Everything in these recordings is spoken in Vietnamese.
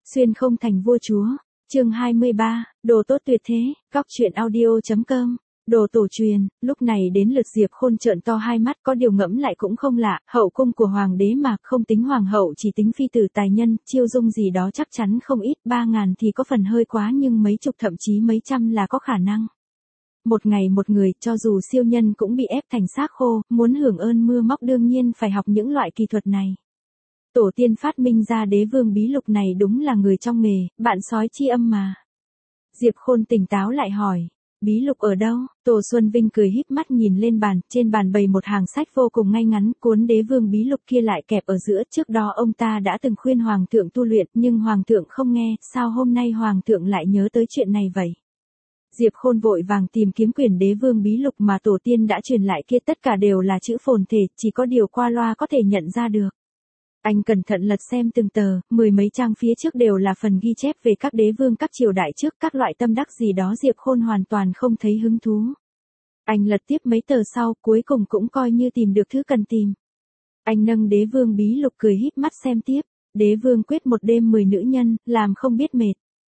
Xuyên không thành vua chúa. Chương 23, đồ tốt tuyệt thế, góc truyện audio.com. Đồ tổ truyền, lúc này đến lượt Diệp Khôn trợn to hai mắt, có điều ngẫm lại cũng không lạ, hậu cung của hoàng đế mà, không tính hoàng hậu chỉ tính phi tử tài nhân, chiêu dung gì đó chắc chắn không ít, 3.000 thì có phần hơi quá nhưng mấy chục thậm chí mấy trăm là có khả năng. Một ngày một người, cho dù siêu nhân cũng bị ép thành xác khô, muốn hưởng ơn mưa móc đương nhiên phải học những loại kỳ thuật này. Tổ tiên phát minh ra đế vương bí lục này đúng là người trong nghề, bạn sói chi âm mà. Diệp Khôn tỉnh táo lại hỏi, bí lục ở đâu? Tổ Xuân Vinh cười híp mắt nhìn lên bàn, trên bàn bày một hàng sách vô cùng ngay ngắn, cuốn đế vương bí lục kia lại kẹp ở giữa, trước đó ông ta đã từng khuyên hoàng thượng tu luyện, nhưng hoàng thượng không nghe, sao hôm nay hoàng thượng lại nhớ tới chuyện này vậy? Diệp Khôn vội vàng tìm kiếm quyển đế vương bí lục mà tổ tiên đã truyền lại kia, tất cả đều là chữ phồn thể, chỉ có điều qua loa có thể nhận ra được. Anh cẩn thận lật xem từng tờ, 10 mấy trang phía trước đều là phần ghi chép về các đế vương các triều đại trước, các loại tâm đắc gì đó Diệp Khôn hoàn toàn không thấy hứng thú. Anh lật tiếp mấy tờ sau, cuối cùng cũng coi như tìm được thứ cần tìm. Anh nâng đế vương bí lục cười híp mắt xem tiếp, đế vương quyết một đêm 10 nữ nhân, làm không biết mệt.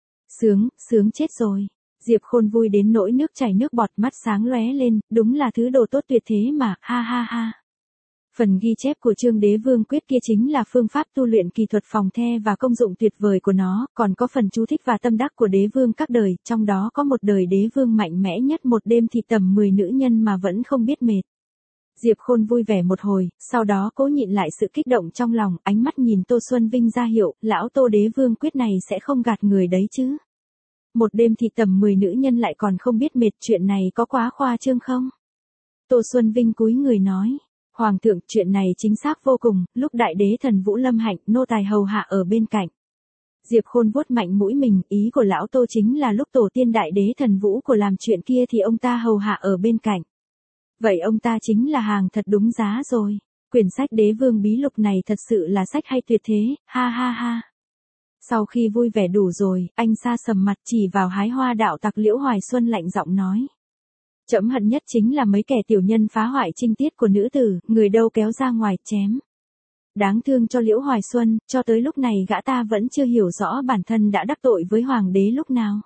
Sướng chết rồi. Diệp Khôn vui đến nỗi nước chảy nước bọt, mắt sáng lóe lên, đúng là thứ đồ tốt tuyệt thế mà, ha ha ha. Phần ghi chép của chương đế vương quyết kia chính là phương pháp tu luyện kỳ thuật phòng the và công dụng tuyệt vời của nó, còn có phần chú thích và tâm đắc của đế vương các đời, trong đó có một đời đế vương mạnh mẽ nhất một đêm thì tầm 10 nữ nhân mà vẫn không biết mệt. Diệp Khôn vui vẻ một hồi, sau đó cố nhịn lại sự kích động trong lòng, ánh mắt nhìn Tô Xuân Vinh ra hiệu, lão Tô đế vương quyết này sẽ không gạt người đấy chứ. Một đêm thì tầm 10 nữ nhân lại còn không biết mệt, chuyện này có quá khoa trương không? Tô Xuân Vinh cúi người nói. Hoàng thượng, chuyện này chính xác vô cùng, lúc đại đế thần Vũ lâm hạnh, nô tài hầu hạ ở bên cạnh. Diệp Khôn vuốt mạnh mũi mình, ý của lão Tô chính là lúc tổ tiên đại đế thần Vũ của làm chuyện kia thì ông ta hầu hạ ở bên cạnh. Vậy ông ta chính là hàng thật đúng giá rồi. Quyển sách đế vương bí lục này thật sự là sách hay tuyệt thế, ha ha ha. Sau khi vui vẻ đủ rồi, anh sa sầm mặt chỉ vào hái hoa đạo tặc Liễu Hoài Xuân lạnh giọng nói. Trẫm hận nhất chính là mấy kẻ tiểu nhân phá hoại trinh tiết của nữ tử, người đâu kéo ra ngoài chém. Đáng thương cho Liễu Hoài Xuân, cho tới lúc này gã ta vẫn chưa hiểu rõ bản thân đã đắc tội với hoàng đế lúc nào.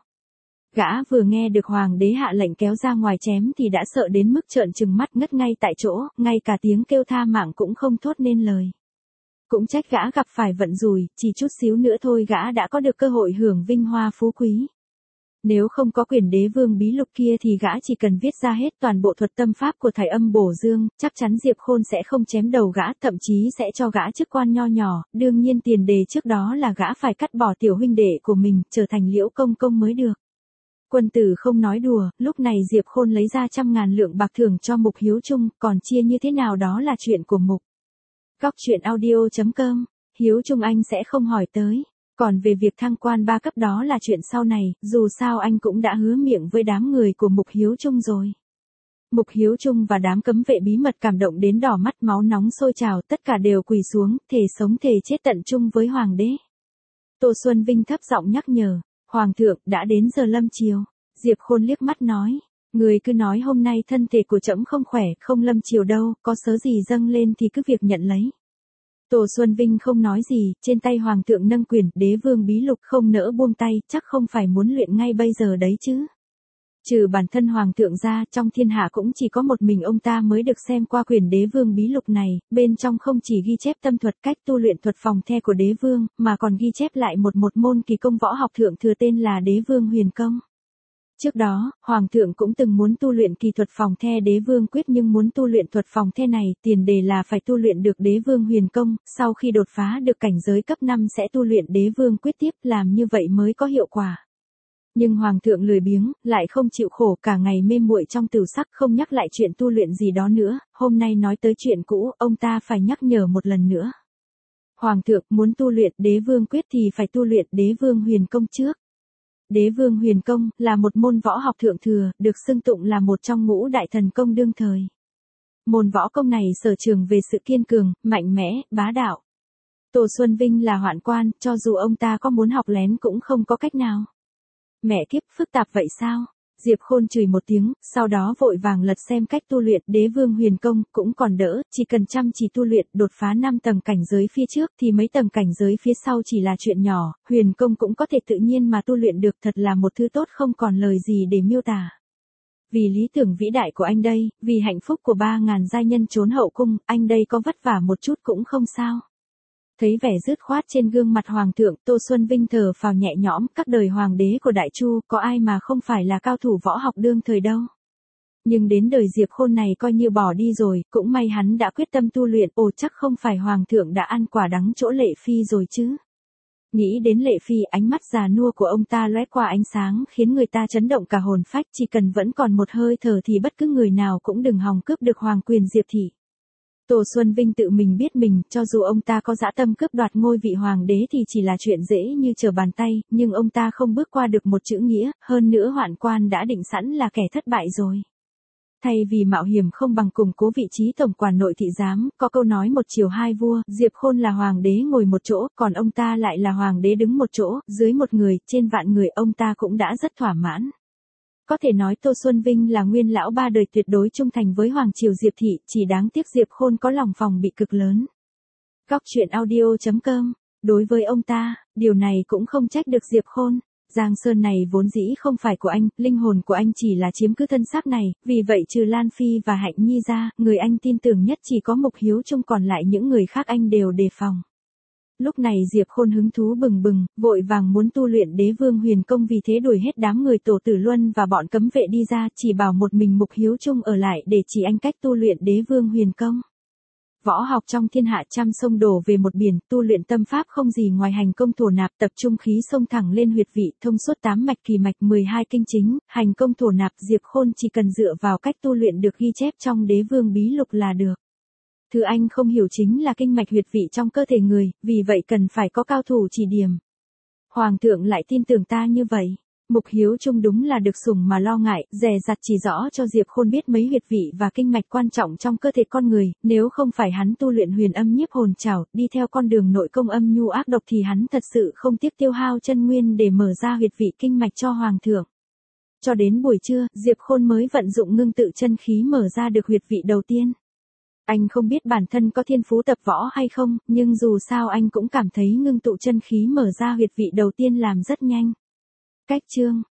Gã vừa nghe được hoàng đế hạ lệnh kéo ra ngoài chém thì đã sợ đến mức trợn trừng mắt ngất ngay tại chỗ, ngay cả tiếng kêu tha mạng cũng không thốt nên lời. Cũng trách gã gặp phải vận rủi, chỉ chút xíu nữa thôi gã đã có được cơ hội hưởng vinh hoa phú quý. Nếu không có quyển đế vương bí lục kia thì gã chỉ cần viết ra hết toàn bộ thuật tâm pháp của Thái Âm Bổ Dương, chắc chắn Diệp Khôn sẽ không chém đầu gã, thậm chí sẽ cho gã chức quan nho nhỏ, đương nhiên tiền đề trước đó là gã phải cắt bỏ tiểu huynh đệ của mình, trở thành Liễu công công mới được. Quân tử không nói đùa, lúc này Diệp Khôn lấy ra 100.000 lượng bạc thưởng cho Mục Hiếu Trung, còn chia như thế nào đó là chuyện của Mục. Góc truyện audio.com, Hiếu Trung anh sẽ không hỏi tới. Còn về việc thăng quan 3 cấp đó là chuyện sau này, dù sao anh cũng đã hứa miệng với đám người của Mục Hiếu Trung rồi. Mục Hiếu Trung và đám cấm vệ bí mật cảm động đến đỏ mắt, máu nóng sôi trào, tất cả đều quỳ xuống, thề sống thề chết tận chung với hoàng đế. Tô Xuân Vinh thấp giọng nhắc nhở, Hoàng thượng, đã đến giờ lâm chiều. Diệp Khôn liếc mắt nói, người cứ nói hôm nay thân thể của trẫm không khỏe, không lâm chiều đâu, có sớ gì dâng lên thì cứ việc nhận lấy. Tổ Xuân Vinh không nói gì, trên tay hoàng thượng nâng quyển đế vương bí lục không nỡ buông tay, chắc không phải muốn luyện ngay bây giờ đấy chứ. Trừ bản thân hoàng thượng ra, trong thiên hạ cũng chỉ có một mình ông ta mới được xem qua quyển đế vương bí lục này, bên trong không chỉ ghi chép tâm thuật cách tu luyện thuật phòng the của đế vương, mà còn ghi chép lại một môn kỳ công võ học thượng thừa tên là đế vương huyền công. Trước đó, Hoàng thượng cũng từng muốn tu luyện kỳ thuật phòng the đế vương quyết, nhưng muốn tu luyện thuật phòng the này, tiền đề là phải tu luyện được đế vương huyền công, sau khi đột phá được cảnh giới cấp 5 sẽ tu luyện đế vương quyết tiếp, làm như vậy mới có hiệu quả. Nhưng Hoàng thượng lười biếng, lại không chịu khổ, cả ngày mê muội trong tửu sắc, không nhắc lại chuyện tu luyện gì đó nữa, hôm nay nói tới chuyện cũ, ông ta phải nhắc nhở một lần nữa. Hoàng thượng muốn tu luyện đế vương quyết thì phải tu luyện đế vương huyền công trước. Đế vương huyền công là một môn võ học thượng thừa, được xưng tụng là một trong ngũ đại thần công đương thời. Môn võ công này sở trường về sự kiên cường, mạnh mẽ, bá đạo. Tô Xuân Vinh là hoạn quan, cho dù ông ta có muốn học lén cũng không có cách nào. Mẹ kiếp, phức tạp vậy sao? Diệp Khôn chửi một tiếng, sau đó vội vàng lật xem cách tu luyện Đế Vương Huyền Công, cũng còn đỡ, chỉ cần chăm chỉ tu luyện, đột phá 5 tầng cảnh giới phía trước thì mấy tầng cảnh giới phía sau chỉ là chuyện nhỏ, Huyền Công cũng có thể tự nhiên mà tu luyện được, thật là một thứ tốt không còn lời gì để miêu tả. Vì lý tưởng vĩ đại của anh đây, vì hạnh phúc của 3.000 giai nhân trốn hậu cung, anh đây có vất vả một chút cũng không sao. Thấy vẻ dứt khoát trên gương mặt hoàng thượng, Tô Xuân Vinh thở phào nhẹ nhõm, các đời hoàng đế của Đại Chu, có ai mà không phải là cao thủ võ học đương thời đâu. Nhưng đến đời Diệp Khôn này coi như bỏ đi rồi, cũng may hắn đã quyết tâm tu luyện, chắc không phải hoàng thượng đã ăn quả đắng chỗ Lệ Phi rồi chứ. Nghĩ đến Lệ Phi, ánh mắt già nua của ông ta lóe qua ánh sáng khiến người ta chấn động cả hồn phách, chỉ cần vẫn còn một hơi thở thì bất cứ người nào cũng đừng hòng cướp được hoàng quyền Diệp thị. Tô Xuân Vinh tự mình biết mình, cho dù ông ta có dã tâm cướp đoạt ngôi vị hoàng đế thì chỉ là chuyện dễ như trở bàn tay, nhưng ông ta không bước qua được một chữ nghĩa, hơn nữa Hoạn Quan đã định sẵn là kẻ thất bại rồi. Thay vì mạo hiểm không bằng củng cố vị trí tổng quản nội thị giám, có câu nói một chiều hai vua, Diệp Khôn là hoàng đế ngồi một chỗ, còn ông ta lại là hoàng đế đứng một chỗ, dưới một người, trên vạn người, ông ta cũng đã rất thỏa mãn. Có thể nói Tô Xuân Vinh là nguyên lão ba đời tuyệt đối trung thành với hoàng triều Diệp thị, chỉ đáng tiếc Diệp Khôn có lòng phòng bị cực lớn. Góc truyện audio.com. Đối với ông ta, điều này cũng không trách được Diệp Khôn. Giang Sơn này vốn dĩ không phải của anh, linh hồn của anh chỉ là chiếm cứ thân xác này, vì vậy trừ Lan Phi và Hạnh Nhi ra, người anh tin tưởng nhất chỉ có Mục Hiếu Trung, còn lại những người khác anh đều đề phòng. Lúc này Diệp Khôn hứng thú bừng bừng, vội vàng muốn tu luyện Đế Vương Huyền Công, vì thế đuổi hết đám người Tổ Tử Luân và bọn cấm vệ đi ra, chỉ bảo một mình Mục Hiếu Trung ở lại để chỉ anh cách tu luyện Đế Vương Huyền Công. Võ học trong thiên hạ trăm sông đổ về một biển, tu luyện tâm pháp không gì ngoài hành công thổ nạp, tập trung khí xông thẳng lên huyệt vị, thông suốt 8 mạch kỳ mạch 12 kinh chính, hành công thổ nạp. Diệp Khôn chỉ cần dựa vào cách tu luyện được ghi chép trong Đế Vương Bí Lục là được. Thứ anh không hiểu chính là kinh mạch huyệt vị trong cơ thể người, vì vậy cần phải có cao thủ chỉ điểm. Hoàng thượng lại tin tưởng ta như vậy. Mục Hiếu Trung đúng là được sủng mà lo ngại, dè dặt chỉ rõ cho Diệp Khôn biết mấy huyệt vị và kinh mạch quan trọng trong cơ thể con người, nếu không phải hắn tu luyện huyền âm nhiếp hồn trảo, đi theo con đường nội công âm nhu ác độc thì hắn thật sự không tiếc tiêu hao chân nguyên để mở ra huyệt vị kinh mạch cho hoàng thượng. Cho đến buổi trưa, Diệp Khôn mới vận dụng ngưng tự chân khí mở ra được huyệt vị đầu tiên. Anh không biết bản thân có thiên phú tập võ hay không, nhưng dù sao anh cũng cảm thấy ngưng tụ chân khí mở ra huyệt vị đầu tiên làm rất nhanh. Cách chương